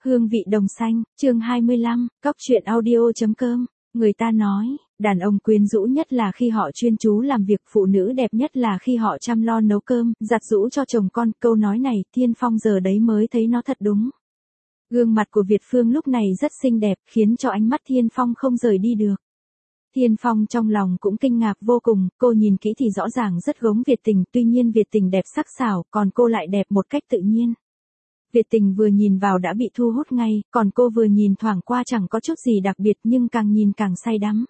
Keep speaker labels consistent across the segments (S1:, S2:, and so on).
S1: Hương vị đồng xanh, chương 25, cóc truyện audio.com. Người ta nói, đàn ông quyến rũ nhất là khi họ chuyên chú làm việc, phụ nữ đẹp nhất là khi họ chăm lo nấu cơm, giặt giũ cho chồng con. Câu nói này, Thiên Phong giờ đấy mới thấy nó thật đúng. Gương mặt của Việt Phương lúc này rất xinh đẹp, khiến cho ánh mắt Thiên Phong không rời đi được. Thiên Phong trong lòng cũng kinh ngạc vô cùng, cô nhìn kỹ thì rõ ràng rất giống Việt Tình, tuy nhiên Việt Tình đẹp sắc sảo, còn cô lại đẹp một cách tự nhiên. Việt Tình vừa nhìn vào đã bị thu hút ngay, còn cô vừa nhìn thoảng qua chẳng có chút gì đặc biệt nhưng càng nhìn càng say đắm.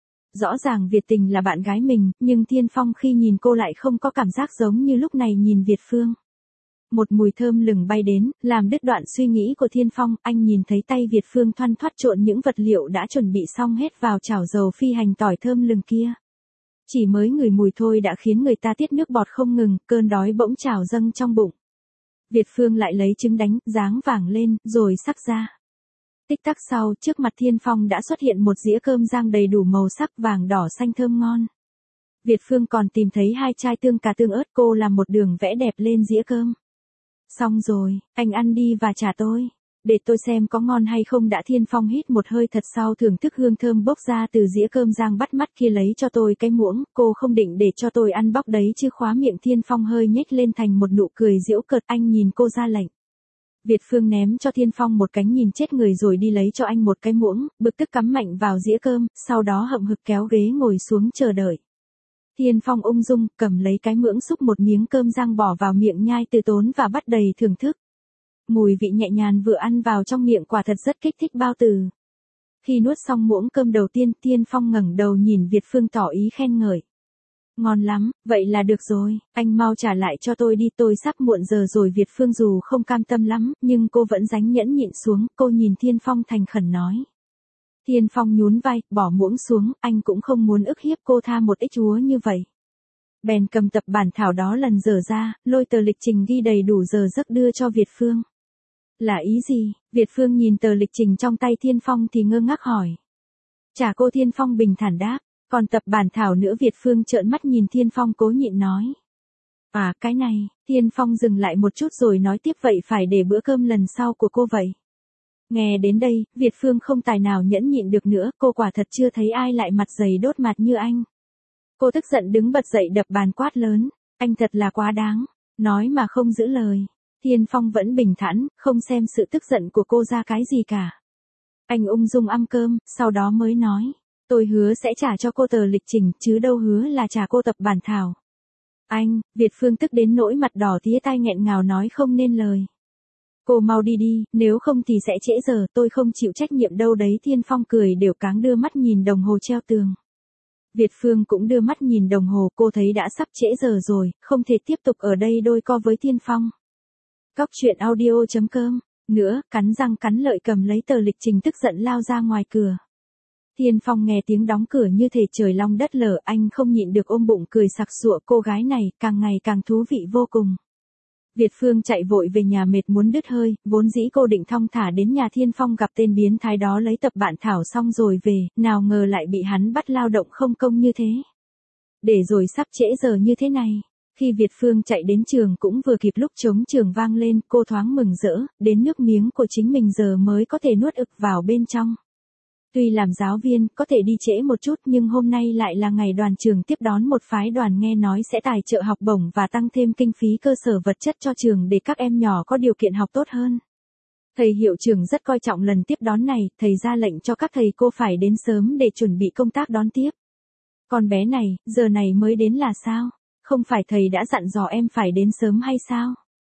S1: Rõ ràng Việt Tình là bạn gái mình, nhưng Thiên Phong khi nhìn cô lại không có cảm giác giống như lúc này nhìn Việt Phương. Một mùi thơm lừng bay đến, làm đứt đoạn suy nghĩ của Thiên Phong. Anh nhìn thấy tay Việt Phương thoăn thoắt trộn những vật liệu đã chuẩn bị xong hết vào chảo dầu phi hành tỏi thơm lừng kia. Chỉ mới ngửi mùi thôi đã khiến người ta tiết nước bọt không ngừng, cơn đói bỗng trào dâng trong bụng. Việt Phương lại lấy trứng đánh, ráng vàng lên, rồi sắc ra. Tích tắc sau, trước mặt Thiên Phong đã xuất hiện một dĩa cơm rang đầy đủ màu sắc vàng đỏ xanh thơm ngon. Việt Phương còn tìm thấy 2 chai tương cà tương ớt, cô làm một đường vẽ đẹp lên dĩa cơm. Xong rồi, anh ăn đi và trả tôi. Để tôi xem có ngon hay không đã. Thiên Phong hít một hơi thật sau thưởng thức hương thơm bốc ra từ dĩa cơm rang bắt mắt kia. Lấy cho tôi cái muỗng, cô không định để cho tôi ăn bóc đấy chứ. Khóa miệng Thiên Phong hơi nhếch lên thành một nụ cười giễu cợt. Anh nhìn cô ra lệnh. Việt Phương ném cho Thiên Phong một cái nhìn chết người rồi đi lấy cho anh một cái muỗng, bực tức cắm mạnh vào dĩa cơm, sau đó hậm hực kéo ghế ngồi xuống chờ đợi. Thiên Phong ung dung, cầm lấy cái muỗng xúc một miếng cơm rang bỏ vào miệng nhai từ tốn và bắt đầy thưởng thức. Mùi vị nhẹ nhàng vừa ăn vào trong miệng quả thật rất kích thích bao tử. Khi nuốt xong muỗng cơm đầu tiên, Thiên Phong ngẩng đầu nhìn Việt Phương tỏ ý khen ngợi. Ngon lắm, vậy là được rồi, anh mau trả lại cho tôi đi, tôi sắp muộn giờ rồi. Việt Phương dù không cam tâm lắm, nhưng cô vẫn ráng nhẫn nhịn xuống, cô nhìn Thiên Phong thành khẩn nói. Thiên Phong nhún vai, bỏ muỗng xuống, anh cũng không muốn ức hiếp cô tha một ít chúa như vậy. Bèn cầm tập bản thảo đó lần dở ra, lôi tờ lịch trình ghi đầy đủ giờ giấc đưa cho Việt Phương. Là ý gì? Việt Phương nhìn tờ lịch trình trong tay Thiên Phong thì ngơ ngác hỏi. Trả cô. Thiên Phong bình thản đáp. Còn tập bản thảo nữa? Việt Phương trợn mắt nhìn Thiên Phong cố nhịn nói. À, cái này. Thiên Phong dừng lại một chút rồi nói tiếp, vậy phải để bữa cơm lần sau của cô vậy. Nghe đến đây, Việt Phương không tài nào nhẫn nhịn được nữa, cô quả thật chưa thấy ai lại mặt dày đốt mặt như anh. Cô tức giận đứng bật dậy đập bàn quát lớn, anh thật là quá đáng, nói mà không giữ lời. Thiên Phong vẫn bình thản, không xem sự tức giận của cô ra cái gì cả. Anh ung dung ăn cơm, sau đó mới nói, tôi hứa sẽ trả cho cô tờ lịch trình, chứ đâu hứa là trả cô tập bản thảo. Anh, Việt Phương tức đến nỗi mặt đỏ tía tai nghẹn ngào nói không nên lời. Cô mau đi đi, nếu không thì sẽ trễ giờ, tôi không chịu trách nhiệm đâu đấy. Thiên Phong cười đều cáng đưa mắt nhìn đồng hồ treo tường. Việt Phương cũng đưa mắt nhìn đồng hồ, cô thấy đã sắp trễ giờ rồi, không thể tiếp tục ở đây đôi co với Thiên Phong. Cóc truyện audio.com. Nữa, cắn răng cắn lợi cầm lấy tờ lịch trình tức giận lao ra ngoài cửa. Thiên Phong nghe tiếng đóng cửa như thể trời long đất lở, anh không nhịn được ôm bụng cười sặc sụa. Cô gái này càng ngày càng thú vị vô cùng. Việt Phương chạy vội về nhà mệt muốn đứt hơi, vốn dĩ cô định thong thả đến nhà Thiên Phong gặp tên biến thái đó lấy tập bản thảo xong rồi về, nào ngờ lại bị hắn bắt lao động không công như thế. Để rồi sắp trễ giờ như thế này. Khi Việt Phương chạy đến trường cũng vừa kịp lúc trống trường vang lên, cô thoáng mừng rỡ, đến nước miếng của chính mình giờ mới có thể nuốt ực vào bên trong. Tuy làm giáo viên, có thể đi trễ một chút nhưng hôm nay lại là ngày đoàn trường tiếp đón một phái đoàn nghe nói sẽ tài trợ học bổng và tăng thêm kinh phí cơ sở vật chất cho trường để các em nhỏ có điều kiện học tốt hơn. Thầy hiệu trưởng rất coi trọng lần tiếp đón này, thầy ra lệnh cho các thầy cô phải đến sớm để chuẩn bị công tác đón tiếp. Con bé này, giờ này mới đến là sao? Không phải thầy đã dặn dò em phải đến sớm hay sao?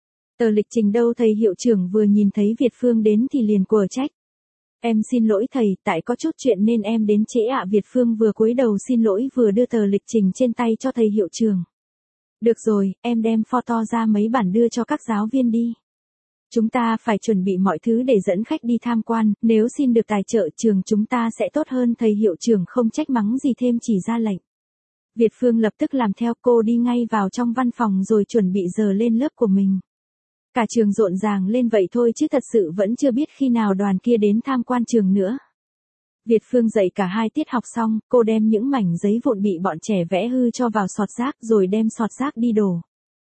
S1: Tờ lịch trình đâu? Thầy hiệu trưởng vừa nhìn thấy Việt Phương đến thì liền quở trách. Em xin lỗi thầy, tại có chút chuyện nên em đến trễ ạ. Việt Phương vừa cúi đầu xin lỗi vừa đưa tờ lịch trình trên tay cho thầy hiệu trưởng. Được rồi, em đem photo ra mấy bản đưa cho các giáo viên đi. Chúng ta phải chuẩn bị mọi thứ để dẫn khách đi tham quan, nếu xin được tài trợ trường chúng ta sẽ tốt hơn. Thầy hiệu trưởng không trách mắng gì thêm chỉ ra lệnh. Việt Phương lập tức làm theo, cô đi ngay vào trong văn phòng rồi chuẩn bị giờ lên lớp của mình. Cả trường rộn ràng lên vậy thôi chứ thật sự vẫn chưa biết khi nào đoàn kia đến tham quan trường nữa. Việt Phương dạy cả 2 tiết học xong, cô đem những mảnh giấy vụn bị bọn trẻ vẽ hư cho vào sọt rác rồi đem sọt rác đi đổ.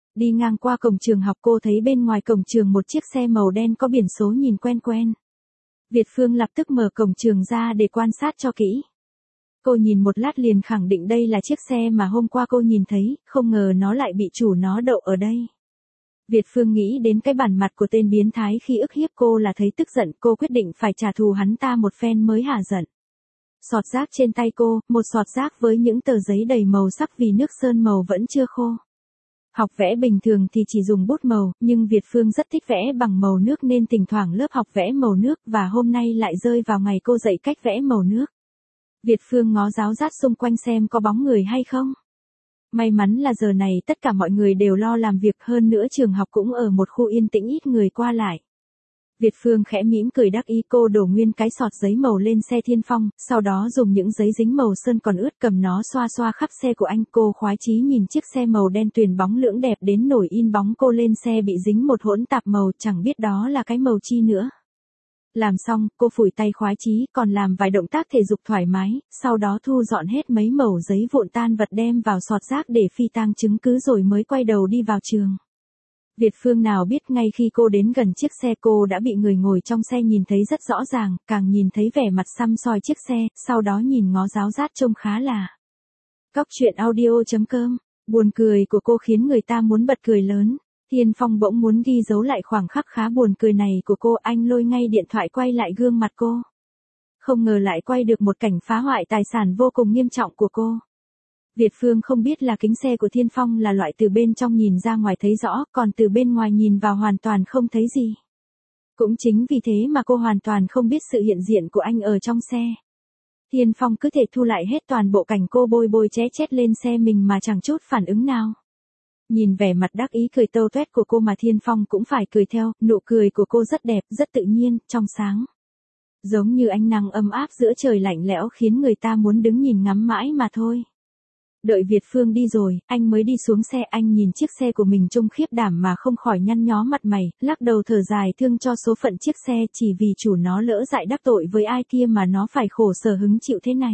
S1: Đi ngang qua cổng trường học cô thấy bên ngoài cổng trường một chiếc xe màu đen có biển số nhìn quen quen. Việt Phương lập tức mở cổng trường ra để quan sát cho kỹ. Cô nhìn một lát liền khẳng định đây là chiếc xe mà hôm qua cô nhìn thấy, không ngờ nó lại bị chủ nó đậu ở đây. Việt Phương nghĩ đến cái bản mặt của tên biến thái khi ức hiếp cô là thấy tức giận, cô quyết định phải trả thù hắn ta một phen mới hả giận. Sọt rác trên tay cô, một sọt rác với những tờ giấy đầy màu sắc vì nước sơn màu vẫn chưa khô. Học vẽ bình thường thì chỉ dùng bút màu, nhưng Việt Phương rất thích vẽ bằng màu nước nên thỉnh thoảng lớp học vẽ màu nước và hôm nay lại rơi vào ngày cô dạy cách vẽ màu nước. Việt Phương ngó ráo rát xung quanh xem có bóng người hay không. May mắn là giờ này tất cả mọi người đều lo làm việc, hơn nữa trường học cũng ở một khu yên tĩnh ít người qua lại. Việt Phương khẽ mỉm cười đắc ý, cô đổ nguyên cái sọt giấy màu lên xe Thiên Phong, sau đó dùng những giấy dính màu sơn còn ướt cầm nó xoa xoa khắp xe của anh. Cô khoái chí nhìn chiếc xe màu đen tuyền bóng lưỡng đẹp đến nổi in bóng cô lên xe bị dính một hỗn tạp màu, chẳng biết đó là cái màu chi nữa. Làm xong, cô phủi tay khoái chí, còn làm vài động tác thể dục thoải mái, sau đó thu dọn hết mấy mẩu giấy vụn tan vật đem vào sọt rác để phi tang chứng cứ rồi mới quay đầu đi vào trường. Việt Phương nào biết ngay khi cô đến gần chiếc xe cô đã bị người ngồi trong xe nhìn thấy rất rõ ràng, càng nhìn thấy vẻ mặt săm soi chiếc xe, sau đó nhìn ngó ráo rát trông khá là. Cóc truyện audio.com, buồn cười của cô khiến người ta muốn bật cười lớn. Thiên Phong bỗng muốn ghi dấu lại khoảnh khắc khá buồn cười này của cô, anh lôi ngay điện thoại quay lại gương mặt cô. Không ngờ lại quay được một cảnh phá hoại tài sản vô cùng nghiêm trọng của cô. Việt Phương không biết là kính xe của Thiên Phong là loại từ bên trong nhìn ra ngoài thấy rõ, còn từ bên ngoài nhìn vào hoàn toàn không thấy gì. Cũng chính vì thế mà cô hoàn toàn không biết sự hiện diện của anh ở trong xe. Thiên Phong cứ thể thu lại hết toàn bộ cảnh cô bôi bôi ché chét lên xe mình mà chẳng chút phản ứng nào. Nhìn vẻ mặt đắc ý cười tâu toét của cô mà Thiên Phong cũng phải cười theo, nụ cười của cô rất đẹp, rất tự nhiên, trong sáng. Giống như ánh nắng ấm áp giữa trời lạnh lẽo khiến người ta muốn đứng nhìn ngắm mãi mà thôi. Đợi Việt Phương đi rồi, anh mới đi xuống xe, anh nhìn chiếc xe của mình trông khiếp đảm mà không khỏi nhăn nhó mặt mày, lắc đầu thở dài thương cho số phận chiếc xe chỉ vì chủ nó lỡ dại đắc tội với ai kia mà nó phải khổ sở hứng chịu thế này.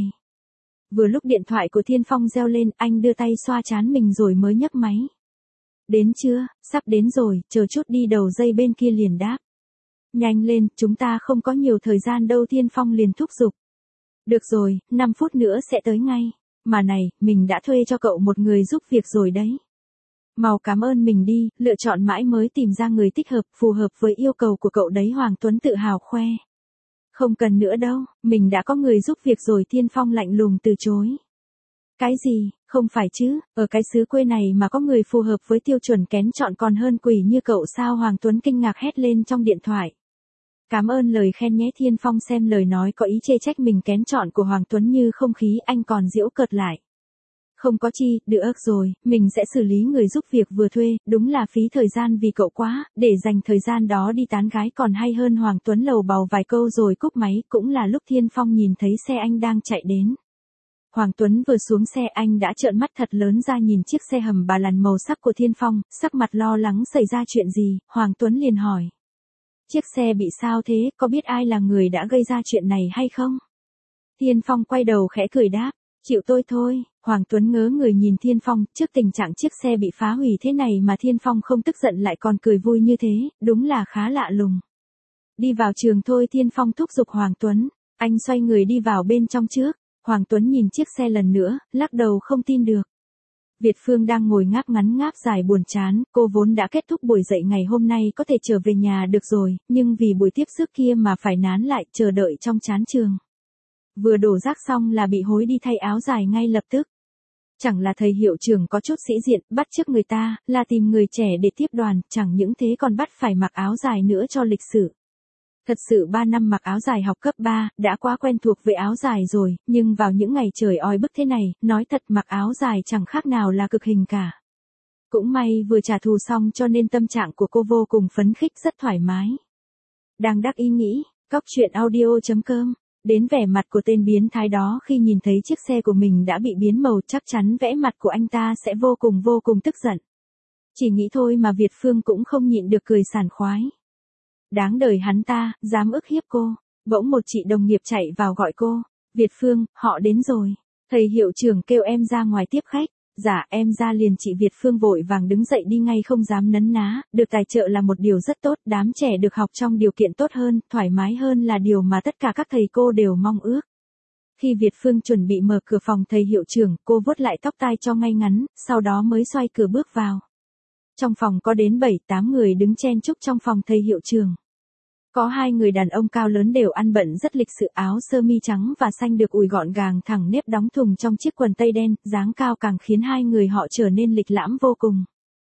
S1: Vừa lúc điện thoại của Thiên Phong reo lên, anh đưa tay xoa trán mình rồi mới nhấc máy. Đến chưa, sắp đến rồi, chờ chút đi, đầu dây bên kia liền đáp. Nhanh lên, chúng ta không có nhiều thời gian đâu, Thiên Phong liền thúc giục. Được rồi, 5 phút nữa sẽ tới ngay. Mà này, mình đã thuê cho cậu một người giúp việc rồi đấy. Mau cảm ơn mình đi, lựa chọn mãi mới tìm ra người thích hợp, phù hợp với yêu cầu của cậu đấy, Hoàng Tuấn tự hào khoe. Không cần nữa đâu, mình đã có người giúp việc rồi, Thiên Phong lạnh lùng từ chối. Cái gì, không phải chứ, ở cái xứ quê này mà có người phù hợp với tiêu chuẩn kén chọn còn hơn quỷ như cậu sao, Hoàng Tuấn kinh ngạc hét lên trong điện thoại. Cảm ơn lời khen nhé, Thiên Phong xem lời nói có ý chê trách mình kén chọn của Hoàng Tuấn như không khí, anh còn giễu cợt lại. Không có chi, được rồi, mình sẽ xử lý người giúp việc vừa thuê, đúng là phí thời gian vì cậu quá, để dành thời gian đó đi tán gái còn hay hơn, Hoàng Tuấn lầu bầu vài câu rồi cúp máy, cũng là lúc Thiên Phong nhìn thấy xe anh đang chạy đến. Hoàng Tuấn vừa xuống xe anh đã trợn mắt thật lớn ra nhìn chiếc xe hầm ba làn màu sắc của Thiên Phong, sắc mặt lo lắng xảy ra chuyện gì, Hoàng Tuấn liền hỏi. Chiếc xe bị sao thế, có biết ai là người đã gây ra chuyện này hay không? Thiên Phong quay đầu khẽ cười đáp, chịu tôi thôi. Hoàng Tuấn ngớ người nhìn Thiên Phong, trước tình trạng chiếc xe bị phá hủy thế này mà Thiên Phong không tức giận lại còn cười vui như thế, đúng là khá lạ lùng. Đi vào trường thôi, Thiên Phong thúc giục Hoàng Tuấn, anh xoay người đi vào bên trong trước. Hoàng Tuấn nhìn chiếc xe lần nữa, lắc đầu không tin được. Việt Phương đang ngồi ngáp ngắn ngáp dài buồn chán, cô vốn đã kết thúc buổi dạy ngày hôm nay có thể trở về nhà được rồi, nhưng vì buổi tiếp sức kia mà phải nán lại chờ đợi trong chán trường. Vừa đổ rác xong là bị hối đi thay áo dài ngay lập tức. Chẳng là thầy hiệu trưởng có chút sĩ diện, bắt chước người ta, là tìm người trẻ để tiếp đoàn, chẳng những thế còn bắt phải mặc áo dài nữa cho lịch sự. Thật sự 3 năm mặc áo dài học cấp 3, đã quá quen thuộc với áo dài rồi, nhưng vào những ngày trời oi bức thế này, nói thật mặc áo dài chẳng khác nào là cực hình cả. Cũng may vừa trả thù xong cho nên tâm trạng của cô vô cùng phấn khích, rất thoải mái. Đang đắc ý nghĩ, cóc truyện audio.com, đến vẻ mặt của tên biến thái đó khi nhìn thấy chiếc xe của mình đã bị biến màu, chắc chắn vẻ mặt của anh ta sẽ vô cùng tức giận. Chỉ nghĩ thôi mà Việt Phương cũng không nhịn được cười sảng khoái. Đáng đời hắn ta, dám ức hiếp cô. Bỗng một chị đồng nghiệp chạy vào gọi cô. Việt Phương, họ đến rồi. Thầy hiệu trưởng kêu em ra ngoài tiếp khách. Dạ, em ra liền. Chị Việt Phương vội vàng đứng dậy đi ngay không dám nấn ná, được tài trợ là một điều rất tốt, đám trẻ được học trong điều kiện tốt hơn, thoải mái hơn là điều mà tất cả các thầy cô đều mong ước. Khi Việt Phương chuẩn bị mở cửa phòng thầy hiệu trưởng, cô vuốt lại tóc tai cho ngay ngắn, sau đó mới xoay cửa bước vào. Trong phòng có đến 7-8 người đứng chen chúc trong phòng thầy hiệu trưởng. Có 2 người đàn ông cao lớn đều ăn bận rất lịch sự, áo sơ mi trắng và xanh được ủi gọn gàng thẳng nếp đóng thùng trong chiếc quần tây đen, dáng cao càng khiến 2 người họ trở nên lịch lãm vô cùng.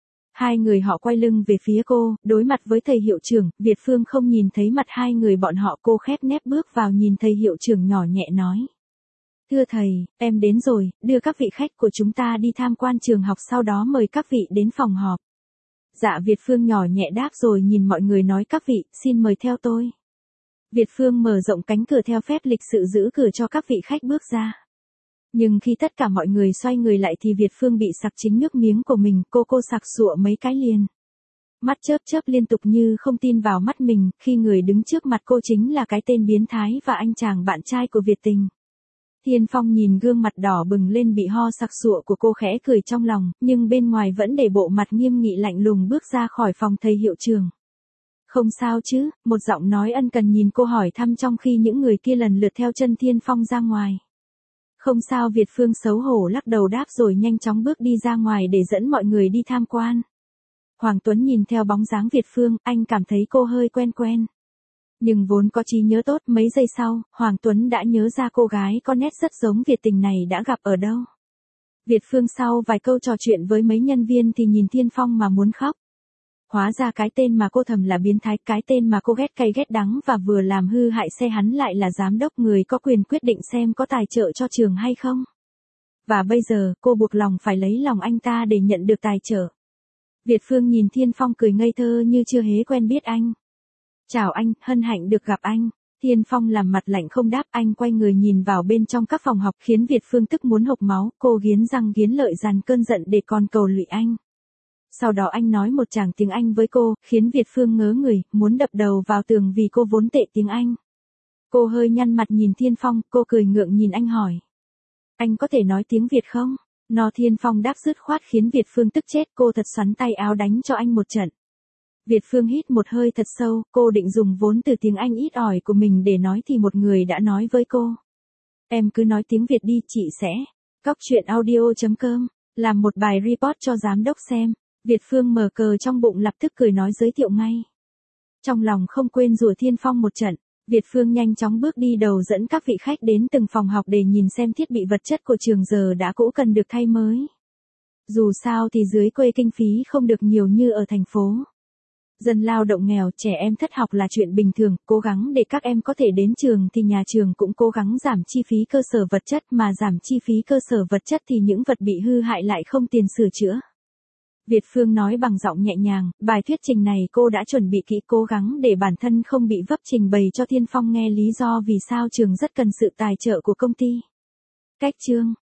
S1: 2 người họ quay lưng về phía cô, đối mặt với thầy hiệu trưởng, Việt Phương không nhìn thấy mặt 2 người bọn họ, cô khép nép bước vào nhìn thầy hiệu trưởng nhỏ nhẹ nói. Thưa thầy, em đến rồi, đưa các vị khách của chúng ta đi tham quan trường học sau đó mời các vị đến phòng họp. Dạ, Việt Phương nhỏ nhẹ đáp rồi nhìn mọi người nói các vị, xin mời theo tôi. Việt Phương mở rộng cánh cửa theo phép lịch sự giữ cửa cho các vị khách bước ra. Nhưng khi tất cả mọi người xoay người lại thì Việt Phương bị sặc chính nước miếng của mình, cô sặc sụa mấy cái liền. Mắt chớp chớp liên tục như không tin vào mắt mình, khi người đứng trước mặt cô chính là cái tên biến thái và anh chàng bạn trai của Việt Tình. Thiên Phong nhìn gương mặt đỏ bừng lên bị ho sặc sụa của cô khẽ cười trong lòng, nhưng bên ngoài vẫn để bộ mặt nghiêm nghị lạnh lùng bước ra khỏi phòng thầy hiệu trưởng. Không sao chứ, một giọng nói ân cần nhìn cô hỏi thăm trong khi những người kia lần lượt theo chân Thiên Phong ra ngoài. Không sao, Việt Phương xấu hổ lắc đầu đáp rồi nhanh chóng bước đi ra ngoài để dẫn mọi người đi tham quan. Hoàng Tuấn nhìn theo bóng dáng Việt Phương, anh cảm thấy cô hơi quen quen. Nhưng vốn có trí nhớ tốt, mấy giây sau, Hoàng Tuấn đã nhớ ra cô gái có nét rất giống Việt Tình này đã gặp ở đâu. Việt Phương sau vài câu trò chuyện với mấy nhân viên thì nhìn Thiên Phong mà muốn khóc. Hóa ra cái tên mà cô thầm là biến thái, cái tên mà cô ghét cay ghét đắng và vừa làm hư hại xe hắn lại là giám đốc, người có quyền quyết định xem có tài trợ cho trường hay không. Và bây giờ, cô buộc lòng phải lấy lòng anh ta để nhận được tài trợ. Việt Phương nhìn Thiên Phong cười ngây thơ như chưa hề quen biết anh. Chào anh, hân hạnh được gặp anh. Thiên Phong làm mặt lạnh không đáp, anh quay người nhìn vào bên trong các phòng học khiến Việt Phương tức muốn hộc máu, cô nghiến răng nghiến lợi dàn cơn giận để còn cầu lụy anh. Sau đó anh nói một tràng tiếng Anh với cô, khiến Việt Phương ngớ người, muốn đập đầu vào tường vì cô vốn tệ tiếng Anh. Cô hơi nhăn mặt nhìn Thiên Phong, cô cười ngượng nhìn anh hỏi. Anh có thể nói tiếng Việt không? No, Thiên Phong đáp dứt khoát khiến Việt Phương tức chết, cô thật xoắn tay áo đánh cho anh một trận. Việt Phương hít một hơi thật sâu, cô định dùng vốn từ tiếng Anh ít ỏi của mình để nói thì một người đã nói với cô. Em cứ nói tiếng Việt đi, chị sẽ. Cóc truyện audio.com, làm một bài report cho giám đốc xem. Việt Phương mở cờ trong bụng lập tức cười nói giới thiệu ngay. Trong lòng không quên rủa Thiên Phong một trận, Việt Phương nhanh chóng bước đi đầu dẫn các vị khách đến từng phòng học để nhìn xem thiết bị vật chất của trường giờ đã cũ cần được thay mới. Dù sao thì dưới quê kinh phí không được nhiều như ở thành phố. Dân lao động nghèo, trẻ em thất học là chuyện bình thường, cố gắng để các em có thể đến trường thì nhà trường cũng cố gắng giảm chi phí cơ sở vật chất, mà giảm chi phí cơ sở vật chất thì những vật bị hư hại lại không tiền sửa chữa. Việt Phương nói bằng giọng nhẹ nhàng, bài thuyết trình này cô đã chuẩn bị kỹ, cố gắng để bản thân không bị vấp, trình bày cho Thiên Phong nghe lý do vì sao trường rất cần sự tài trợ của công ty. Cách chương